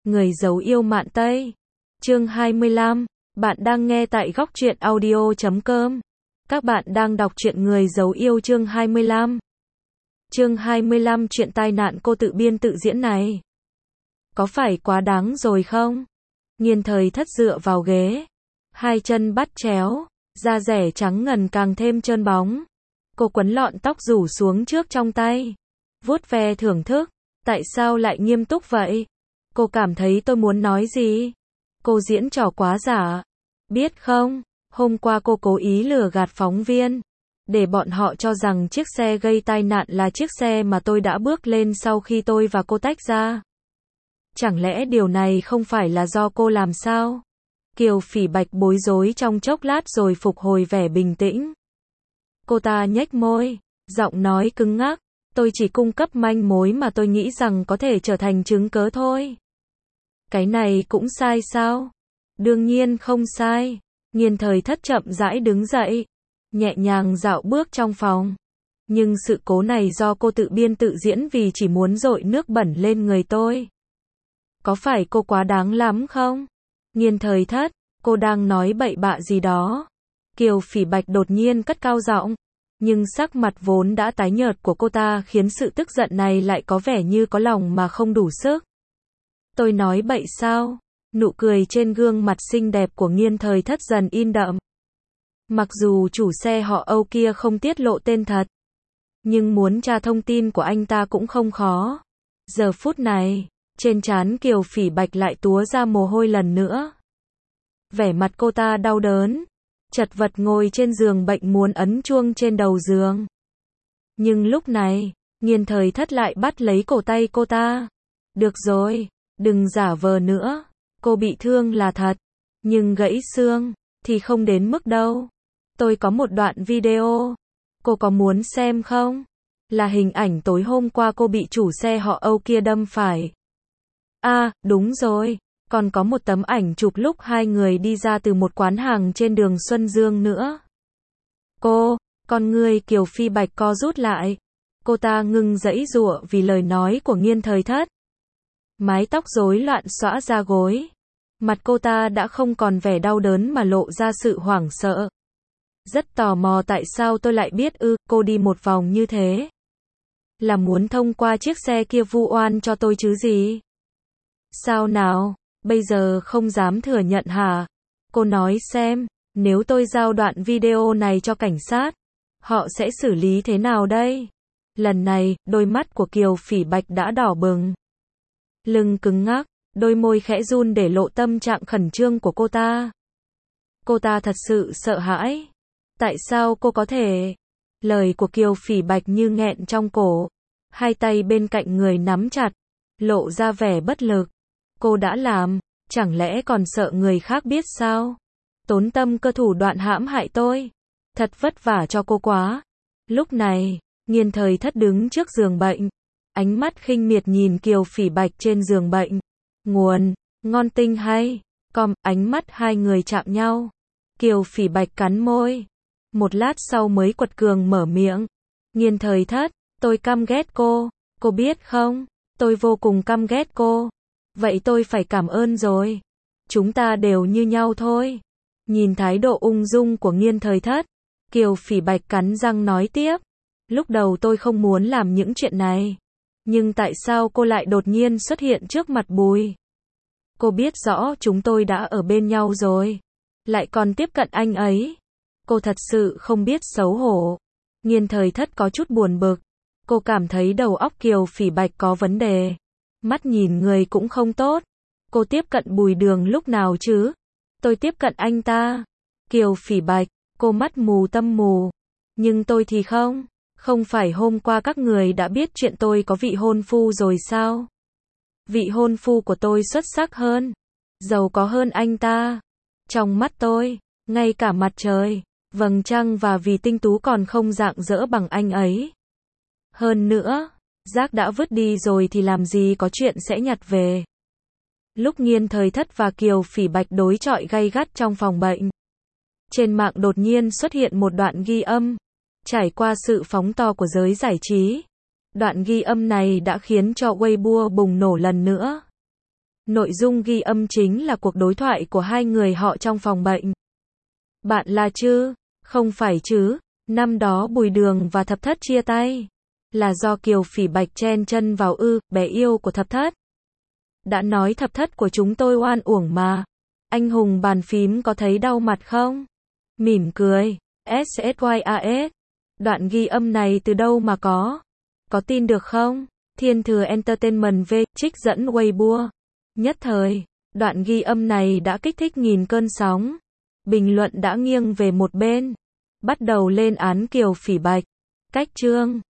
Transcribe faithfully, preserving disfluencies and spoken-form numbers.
Người giấu yêu mạn Tây. Chương hai mươi lăm. Bạn đang nghe tại góc truyện audio chấm com. Các bạn đang đọc truyện Người giấu yêu chương hai mươi lăm. Chương hai mươi lăm chuyện tai nạn cô tự biên tự diễn này. Có phải quá đáng rồi không? Nghiên Thời Thất dựa vào ghế, hai chân bắt chéo, da rẻ trắng ngần càng thêm trơn bóng. Cô quấn lọn tóc rủ xuống trước trong tay, vuốt ve thưởng thức. Tại sao lại nghiêm túc vậy? Cô cảm thấy tôi muốn nói gì? Cô diễn trò quá giả. Biết không, hôm qua cô cố ý lừa gạt phóng viên, để bọn họ cho rằng chiếc xe gây tai nạn là chiếc xe mà tôi đã bước lên sau khi tôi và cô tách ra. Chẳng lẽ điều này không phải là do cô làm sao? Kiều Phỉ Bạch bối rối trong chốc lát rồi phục hồi vẻ bình tĩnh. Cô ta nhếch môi, giọng nói cứng ngắc. Tôi chỉ cung cấp manh mối mà tôi nghĩ rằng có thể trở thành chứng cớ thôi. Cái này cũng sai sao? Đương nhiên không sai. Nghiên Thời Thất chậm rãi đứng dậy, nhẹ nhàng dạo bước trong phòng. Nhưng sự cố này do cô tự biên tự diễn vì chỉ muốn dội nước bẩn lên người tôi. Có phải cô quá đáng lắm không? Nghiên Thời Thất, cô đang nói bậy bạ gì đó? Kiều Phỉ Bạch đột nhiên cất cao giọng. Nhưng sắc mặt vốn đã tái nhợt của cô ta khiến sự tức giận này lại có vẻ như có lòng mà không đủ sức. Tôi nói bậy sao? Nụ cười trên gương mặt xinh đẹp của Nghiên Thời Thất dần in đậm. Mặc dù chủ xe họ Âu kia không tiết lộ tên thật, nhưng muốn tra thông tin của anh ta cũng không khó. Giờ phút này, trên trán Kiều Phỉ Bạch lại túa ra mồ hôi lần nữa. Vẻ mặt cô ta đau đớn, chật vật ngồi trên giường bệnh muốn ấn chuông trên đầu giường. Nhưng lúc này, Nghiên Thời Thất lại bắt lấy cổ tay cô ta. Được rồi, đừng giả vờ nữa. Cô bị thương là thật, nhưng gãy xương thì không đến mức đâu. Tôi có một đoạn video, cô có muốn xem không? Là hình ảnh tối hôm qua cô bị chủ xe họ Âu kia đâm phải. À, đúng rồi. Còn có một tấm ảnh chụp lúc hai người đi ra từ một quán hàng trên đường Xuân Dương nữa. Cô, con người Kiều Phi Bạch co rút lại. Cô ta ngừng giãy giụa vì lời nói của Nghiên Thời Thất. Mái tóc rối loạn xõa ra gối. Mặt cô ta đã không còn vẻ đau đớn mà lộ ra sự hoảng sợ. Rất tò mò tại sao tôi lại biết ư, cô đi một vòng như thế. Là muốn thông qua chiếc xe kia vu oan cho tôi chứ gì? Sao nào? Bây giờ không dám thừa nhận hả? Cô nói xem, nếu tôi giao đoạn video này cho cảnh sát, họ sẽ xử lý thế nào đây? Lần này, đôi mắt của Kiều Phỉ Bạch đã đỏ bừng. Lưng cứng ngắc, đôi môi khẽ run để lộ tâm trạng khẩn trương của cô ta. Cô ta thật sự sợ hãi. Tại sao cô có thể? Lời của Kiều Phỉ Bạch như nghẹn trong cổ. Hai tay bên cạnh người nắm chặt, lộ ra vẻ bất lực. Cô đã làm, chẳng lẽ còn sợ người khác biết sao? Tốn tâm cơ thủ đoạn hãm hại tôi. Thật vất vả cho cô quá. Lúc này, Nghiên Thời Thất đứng trước giường bệnh. Ánh mắt khinh miệt nhìn Kiều Phỉ Bạch trên giường bệnh. Nguồn, ngon tinh hay, com, ánh mắt hai người chạm nhau. Kiều Phỉ Bạch cắn môi. Một lát sau mới quật cường mở miệng. Nghiên Thời Thất, tôi căm ghét cô. Cô biết không, tôi vô cùng căm ghét cô. Vậy tôi phải cảm ơn rồi. Chúng ta đều như nhau thôi. Nhìn thái độ ung dung của Nghiên Thời Thất, Kiều Phỉ Bạch cắn răng nói tiếp. Lúc đầu tôi không muốn làm những chuyện này. Nhưng tại sao cô lại đột nhiên xuất hiện trước mặt Bùi? Cô biết rõ chúng tôi đã ở bên nhau rồi. Lại còn tiếp cận anh ấy. Cô thật sự không biết xấu hổ. Nghiên Thời Thất có chút buồn bực. Cô cảm thấy đầu óc Kiều Phỉ Bạch có vấn đề. Mắt nhìn người cũng không tốt. Cô tiếp cận Bùi Đường lúc nào chứ? Tôi tiếp cận anh ta. Kiều Phỉ Bạch, cô mắt mù tâm mù. Nhưng tôi thì không. Không phải hôm qua các người đã biết chuyện tôi có vị hôn phu rồi sao? Vị hôn phu của tôi xuất sắc hơn, giàu có hơn anh ta. Trong mắt tôi, ngay cả mặt trời, vầng trăng và vì tinh tú còn không rạng rỡ bằng anh ấy. Hơn nữa, rác đã vứt đi rồi thì làm gì có chuyện sẽ nhặt về. Lúc Nghiên Thời Thất và Kiều Phỉ Bạch đối chọi gay gắt trong phòng bệnh, trên mạng đột nhiên xuất hiện một đoạn ghi âm. Trải qua sự phóng to của giới giải trí, đoạn ghi âm này đã khiến cho Weibo bùng nổ lần nữa. Nội dung ghi âm chính là cuộc đối thoại của hai người họ trong phòng bệnh. Bạn là chứ? Không phải chứ? Năm đó Bùi Đường và Thập Thất chia tay. Là do Kiều Phỉ Bạch chen chân vào ư, bé yêu của Thập Thất. Đã nói Thập Thất của chúng tôi oan uổng mà. Anh hùng bàn phím có thấy đau mặt không? Mỉm cười. SSYAS. Đoạn ghi âm này từ đâu mà có? Có tin được không? Thiên Thừa Entertainment V, trích dẫn Weibo. Nhất thời, đoạn ghi âm này đã kích thích nghìn cơn sóng. Bình luận đã nghiêng về một bên. Bắt đầu lên án Kiều Phỉ Bạch. Cách chương